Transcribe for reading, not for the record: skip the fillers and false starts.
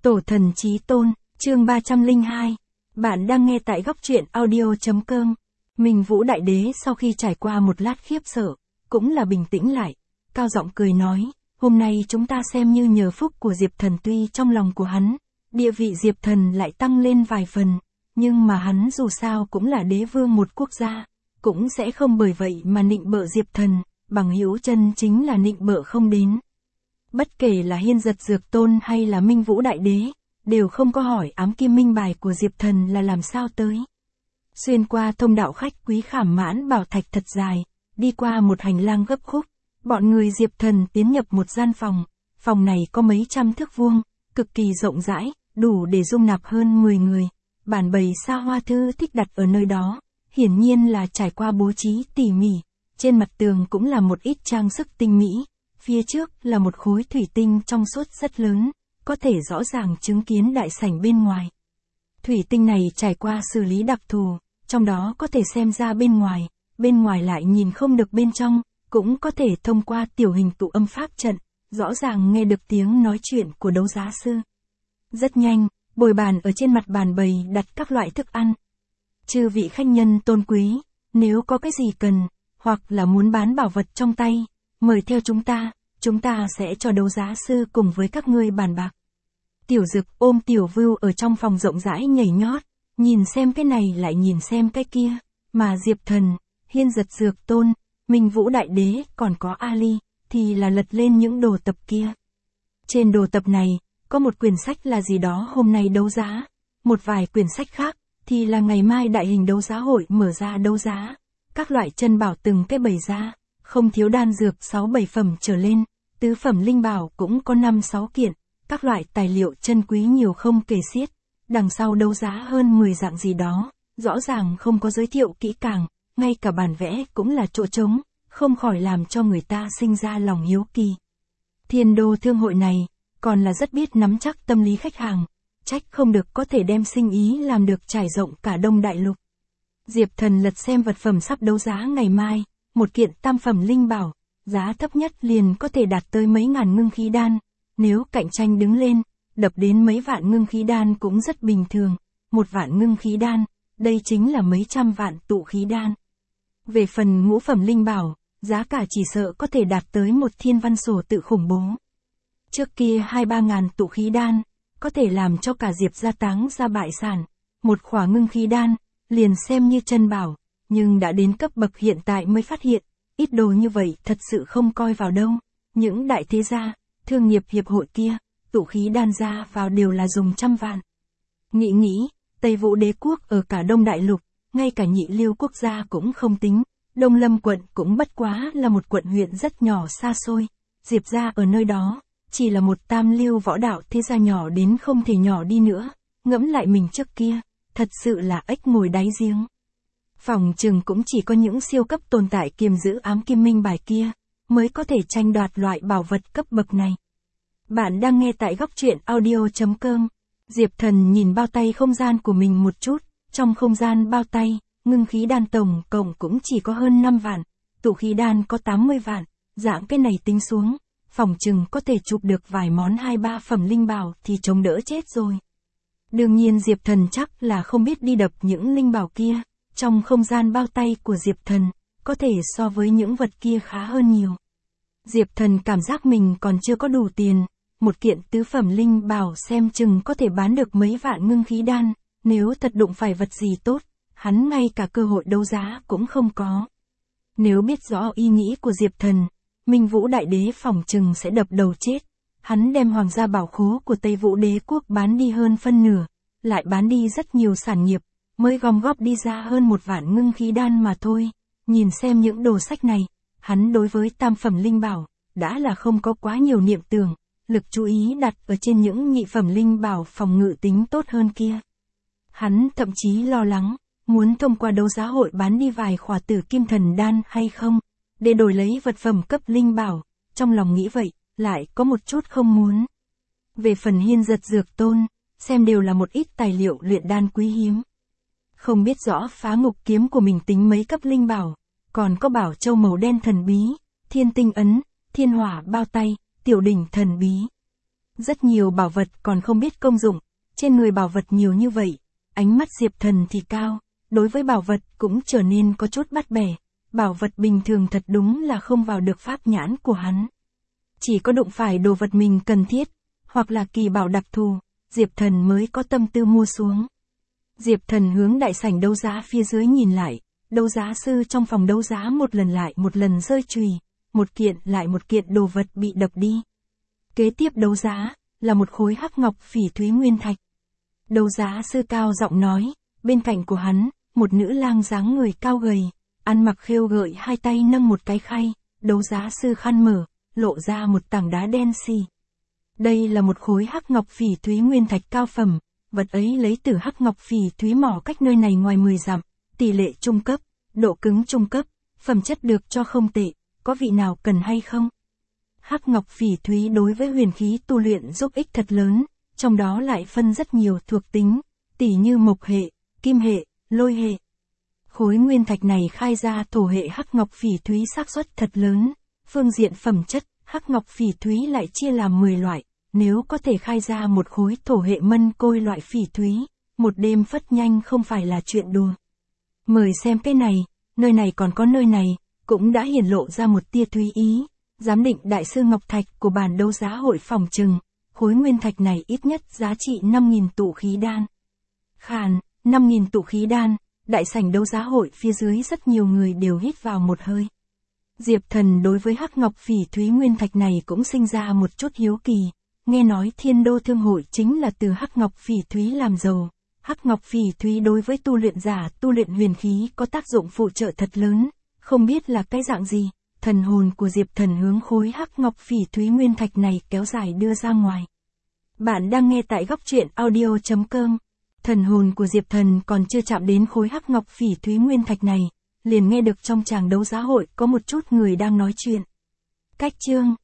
Tổ thần chí tôn, chương 302. Bạn đang nghe tại góc truyện audio.com. Minh Vũ Đại Đế sau khi trải qua một lát khiếp sợ, cũng là bình tĩnh lại, cao giọng cười nói, hôm nay chúng ta xem như nhờ phúc của Diệp Thần, tuy trong lòng của hắn, địa vị Diệp Thần lại tăng lên vài phần, nhưng mà hắn dù sao cũng là đế vương một quốc gia, cũng sẽ không bởi vậy mà nịnh bợ Diệp Thần, bằng hữu chân chính là nịnh bợ không đến. Bất kể là Hiên Giật Dược Tôn hay là Minh Vũ Đại Đế, đều không có hỏi ám kim minh bài của Diệp Thần là làm sao tới. Xuyên qua thông đạo khách quý khảm mãn bảo thạch thật dài, đi qua một hành lang gấp khúc, bọn người Diệp Thần tiến nhập một gian phòng, phòng này có mấy trăm thước vuông, cực kỳ rộng rãi, đủ để dung nạp hơn 10 người, bàn bày xa hoa thư thích đặt ở nơi đó, hiển nhiên là trải qua bố trí tỉ mỉ, trên mặt tường cũng là một ít trang sức tinh mỹ. Phía trước là một khối thủy tinh trong suốt rất lớn, có thể rõ ràng chứng kiến đại sảnh bên ngoài. Thủy tinh này trải qua xử lý đặc thù, trong đó có thể xem ra bên ngoài lại nhìn không được bên trong, cũng có thể thông qua tiểu hình tụ âm pháp trận, rõ ràng nghe được tiếng nói chuyện của đấu giá sư. Rất nhanh, bồi bàn ở trên mặt bàn bày đặt các loại thức ăn. Chư vị khách nhân tôn quý, nếu có cái gì cần, hoặc là muốn bán bảo vật trong tay, mời theo chúng ta sẽ cho đấu giá sư cùng với các ngươi bàn bạc. Tiểu Dực ôm Tiểu Vưu ở trong phòng rộng rãi nhảy nhót, nhìn xem cái này lại nhìn xem cái kia, mà Diệp Thần, Hiên Giật Dược Tôn, Minh Vũ Đại Đế còn có Ali, thì là lật lên những đồ tập kia. Trên đồ tập này, có một quyển sách là gì đó hôm nay đấu giá, một vài quyển sách khác, thì là ngày mai đại hình đấu giá hội mở ra đấu giá, các loại chân bảo từng cái bày ra. Không thiếu đan dược 6-7 phẩm trở lên, tứ phẩm linh bảo cũng có 5-6 kiện, các loại tài liệu chân quý nhiều không kể xiết, đằng sau đấu giá hơn 10 dạng gì đó, rõ ràng không có giới thiệu kỹ càng, ngay cả bản vẽ cũng là chỗ trống, không khỏi làm cho người ta sinh ra lòng hiếu kỳ. Thiên đô thương hội này, còn là rất biết nắm chắc tâm lý khách hàng, trách không được có thể đem sinh ý làm được trải rộng cả Đông Đại Lục. Diệp Thần lật xem vật phẩm sắp đấu giá ngày mai. Một kiện tam phẩm linh bảo, giá thấp nhất liền có thể đạt tới mấy ngàn ngưng khí đan, nếu cạnh tranh đứng lên, đập đến mấy vạn ngưng khí đan cũng rất bình thường, 1 vạn ngưng khí đan, đây chính là mấy trăm vạn tụ khí đan. Về phần ngũ phẩm linh bảo, giá cả chỉ sợ có thể đạt tới một thiên văn sổ tự khủng bố. Trước kia 2-3 ngàn tụ khí đan, có thể làm cho cả Diệp gia táng ra bại sản, một khỏa ngưng khí đan, liền xem như chân bảo. Nhưng đã đến cấp bậc hiện tại mới phát hiện, ít đồ như vậy thật sự không coi vào đâu. Những đại thế gia, thương nghiệp hiệp hội kia, tụ khí đan ra vào đều là dùng trăm vạn. Nghĩ, Tây Vũ Đế quốc ở cả Đông Đại Lục, ngay cả Nhị Liêu quốc gia cũng không tính, Đông Lâm quận cũng bất quá là một quận huyện rất nhỏ xa xôi, Diệp gia ở nơi đó, chỉ là một tam lưu võ đạo thế gia nhỏ đến không thể nhỏ đi nữa, ngẫm lại mình trước kia, thật sự là ếch ngồi đáy giếng. Phòng chừng cũng chỉ có những siêu cấp tồn tại kiềm giữ ám kim minh bài kia, mới có thể tranh đoạt loại bảo vật cấp bậc này. Bạn đang nghe tại góc truyện audio.com. Diệp Thần nhìn bao tay không gian của mình một chút, trong không gian bao tay, ngưng khí đan tổng cộng cũng chỉ có hơn 5 vạn, tụ khí đan có 80 vạn, dạng cái này tính xuống, phòng chừng có thể chụp được vài món 2-3 phẩm linh bảo thì chống đỡ chết rồi. Đương nhiên Diệp Thần chắc là không biết đi đập những linh bảo kia. Trong không gian bao tay của Diệp Thần, có thể so với những vật kia khá hơn nhiều. Diệp Thần cảm giác mình còn chưa có đủ tiền, một kiện tứ phẩm linh bảo xem chừng có thể bán được mấy vạn ngưng khí đan, nếu thật đụng phải vật gì tốt, hắn ngay cả cơ hội đấu giá cũng không có. Nếu biết rõ ý nghĩ của Diệp Thần, Minh Vũ Đại Đế phòng chừng sẽ đập đầu chết, hắn đem hoàng gia bảo khố của Tây Vũ Đế quốc bán đi hơn phân nửa, lại bán đi rất nhiều sản nghiệp. Mới gom góp đi ra hơn 1 vạn ngưng khí đan mà thôi. Nhìn xem những đồ sách này, hắn đối với tam phẩm linh bảo, đã là không có quá nhiều niệm tưởng, lực chú ý đặt ở trên những nhị phẩm linh bảo phòng ngự tính tốt hơn kia. Hắn thậm chí lo lắng, muốn thông qua đấu giá hội bán đi vài khỏa tử kim thần đan hay không, để đổi lấy vật phẩm cấp linh bảo, trong lòng nghĩ vậy, lại có một chút không muốn. Về phần Hiên Giật Dược Tôn, xem đều là một ít tài liệu luyện đan quý hiếm. Không biết rõ phá ngục kiếm của mình tính mấy cấp linh bảo, còn có bảo châu màu đen thần bí, thiên tinh ấn, thiên hỏa bao tay, tiểu đỉnh thần bí. Rất nhiều bảo vật còn không biết công dụng, trên người bảo vật nhiều như vậy, ánh mắt Diệp Thần thì cao, đối với bảo vật cũng trở nên có chút bắt bẻ, bảo vật bình thường thật đúng là không vào được pháp nhãn của hắn. Chỉ có đụng phải đồ vật mình cần thiết, hoặc là kỳ bảo đặc thù, Diệp Thần mới có tâm tư mua xuống. Diệp Thần hướng đại sảnh đấu giá phía dưới nhìn lại, đấu giá sư trong phòng đấu giá một lần lại một lần rơi chùy, một kiện lại một kiện đồ vật bị đập đi. Kế tiếp đấu giá, là một khối hắc ngọc phỉ thúy nguyên thạch. Đấu giá sư cao giọng nói, bên cạnh của hắn, một nữ lang dáng người cao gầy, ăn mặc khêu gợi hai tay nâng một cái khay, đấu giá sư khăn mở, lộ ra một tảng đá đen xì. Đây là một khối hắc ngọc phỉ thúy nguyên thạch cao phẩm, vật ấy lấy từ hắc ngọc phỉ thúy mỏ cách nơi này ngoài 10 dặm, tỷ lệ trung cấp, độ cứng trung cấp, phẩm chất được cho không tệ, có vị nào cần hay không? Hắc ngọc phỉ thúy đối với huyền khí tu luyện giúp ích thật lớn, trong đó lại phân rất nhiều thuộc tính, tỉ như mộc hệ, kim hệ, lôi hệ. Khối nguyên thạch này khai ra thổ hệ hắc ngọc phỉ thúy xác suất thật lớn, phương diện phẩm chất, hắc ngọc phỉ thúy lại chia làm 10 loại, nếu có thể khai ra một khối thổ hệ mân côi loại phỉ thúy, một đêm phất nhanh không phải là chuyện đùa. Mời xem cái này, nơi này còn có nơi này, cũng đã hiển lộ ra một tia thúy ý. Giám định đại sư Ngọc Thạch của bản đấu giá hội phòng trừng, khối nguyên thạch này ít nhất giá trị 5.000 tụ khí đan. Khàn, 5.000 tụ khí đan, đại sảnh đấu giá hội phía dưới rất nhiều người đều hít vào một hơi. Diệp Thần đối với hắc ngọc phỉ thúy nguyên thạch này cũng sinh ra một chút hiếu kỳ, nghe nói Thiên Đô Thương hội chính là từ hắc ngọc phỉ thúy làm giàu. Hắc ngọc phỉ thúy đối với tu luyện giả tu luyện huyền khí có tác dụng phụ trợ thật lớn, không biết là cái dạng gì. Thần hồn của Diệp Thần hướng khối hắc ngọc phỉ thúy nguyên thạch này kéo dài đưa ra ngoài. Bạn đang nghe tại góc truyện audio.com. Thần hồn của Diệp Thần còn chưa chạm đến khối hắc ngọc phỉ thúy nguyên thạch này, liền nghe được trong tràng đấu giá hội có một chút người đang nói chuyện. Cách chương